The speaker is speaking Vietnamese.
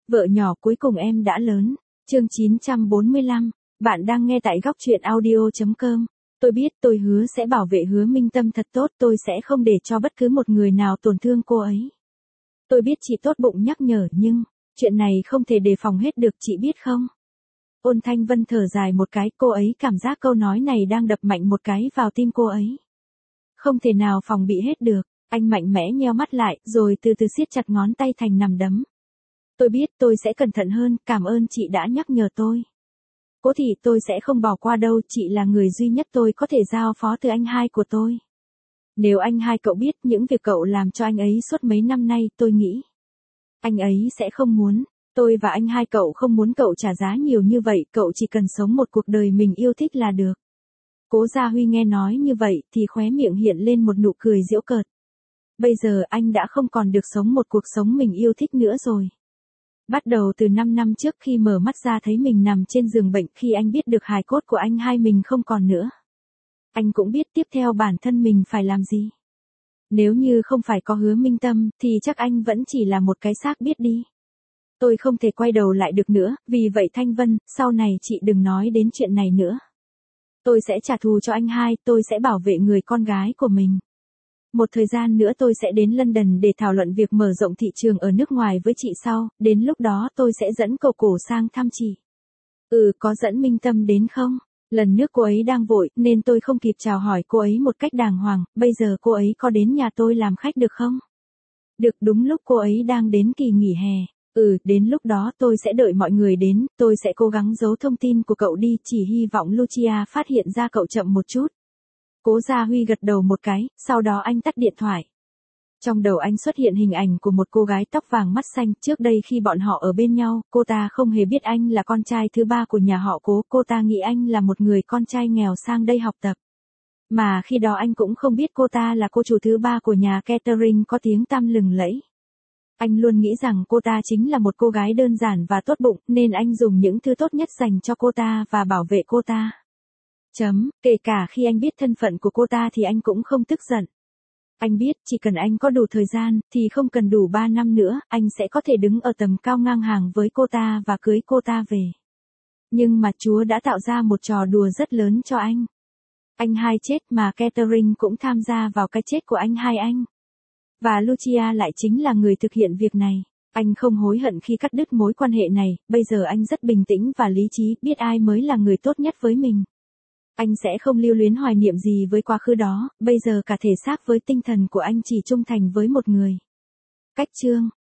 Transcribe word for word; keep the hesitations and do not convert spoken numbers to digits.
Vợ nhỏ cuối cùng em đã lớn. Chương chín trăm bốn mươi lăm. Bạn đang nghe tại góc truyện audio chấm com. Tôi biết, tôi hứa sẽ bảo vệ Hứa Minh Tâm thật tốt, tôi sẽ không để cho bất cứ một người nào tổn thương cô ấy. Tôi biết chị tốt bụng nhắc nhở nhưng, chuyện này không thể đề phòng hết được, chị biết không? Ôn Thanh Vân thở dài một cái, cô ấy cảm giác câu nói này đang đập mạnh một cái vào tim cô ấy. Không thể nào phòng bị hết được, anh mạnh mẽ nheo mắt lại, rồi từ từ siết chặt ngón tay thành nắm đấm. Tôi biết, tôi sẽ cẩn thận hơn, cảm ơn chị đã nhắc nhở tôi. Cố Thị, tôi sẽ không bỏ qua đâu, chị là người duy nhất tôi có thể giao phó từ anh hai của tôi. Nếu anh hai cậu biết những việc cậu làm cho anh ấy suốt mấy năm nay, tôi nghĩ anh ấy sẽ không muốn. Tôi và anh hai cậu không muốn cậu trả giá nhiều như vậy, cậu chỉ cần sống một cuộc đời mình yêu thích là được. Cố Gia Huy nghe nói như vậy thì khóe miệng hiện lên một nụ cười giễu cợt. Bây giờ anh đã không còn được sống một cuộc sống mình yêu thích nữa rồi. Bắt đầu từ năm năm trước khi mở mắt ra thấy mình nằm trên giường bệnh, khi anh biết được hài cốt của anh hai mình không còn nữa. Anh cũng biết tiếp theo bản thân mình phải làm gì. Nếu như không phải có Hứa Minh Tâm thì chắc anh vẫn chỉ là một cái xác biết đi. Tôi không thể quay đầu lại được nữa, vì vậy Thanh Vân, sau này chị đừng nói đến chuyện này nữa. Tôi sẽ trả thù cho anh hai, tôi sẽ bảo vệ người con gái của mình. Một thời gian nữa tôi sẽ đến London để thảo luận việc mở rộng thị trường ở nước ngoài với chị sau, đến lúc đó tôi sẽ dẫn cậu Cổ sang thăm chị. Ừ, có dẫn Minh Tâm đến không? Lần nước cô ấy đang vội, nên tôi không kịp chào hỏi cô ấy một cách đàng hoàng, bây giờ cô ấy có đến nhà tôi làm khách được không? Được, đúng lúc cô ấy đang đến kỳ nghỉ hè. Ừ, đến lúc đó tôi sẽ đợi mọi người đến, tôi sẽ cố gắng giấu thông tin của cậu đi, chỉ hy vọng Lucia phát hiện ra cậu chậm một chút. Cố Gia Huy gật đầu một cái, sau đó anh tắt điện thoại. Trong đầu anh xuất hiện hình ảnh của một cô gái tóc vàng mắt xanh, trước đây khi bọn họ ở bên nhau, cô ta không hề biết anh là con trai thứ ba của nhà họ Cố, cô ta nghĩ anh là một người con trai nghèo sang đây học tập. Mà khi đó anh cũng không biết cô ta là cô chủ thứ ba của nhà catering có tiếng tăm lừng lẫy. Anh luôn nghĩ rằng cô ta chính là một cô gái đơn giản và tốt bụng, nên anh dùng những thứ tốt nhất dành cho cô ta và bảo vệ cô ta. Chấm, kể cả khi anh biết thân phận của cô ta thì anh cũng không tức giận. Anh biết, chỉ cần anh có đủ thời gian, thì không cần đủ ba năm nữa, anh sẽ có thể đứng ở tầm cao ngang hàng với cô ta và cưới cô ta về. Nhưng mà Chúa đã tạo ra một trò đùa rất lớn cho anh. Anh hai chết mà catering cũng tham gia vào cái chết của anh hai anh. Và Lucia lại chính là người thực hiện việc này. Anh không hối hận khi cắt đứt mối quan hệ này, bây giờ anh rất bình tĩnh và lý trí, biết ai mới là người tốt nhất với mình. Anh sẽ không lưu luyến hoài niệm gì với quá khứ đó, bây giờ cả thể xác với tinh thần của anh chỉ trung thành với một người. Cách chương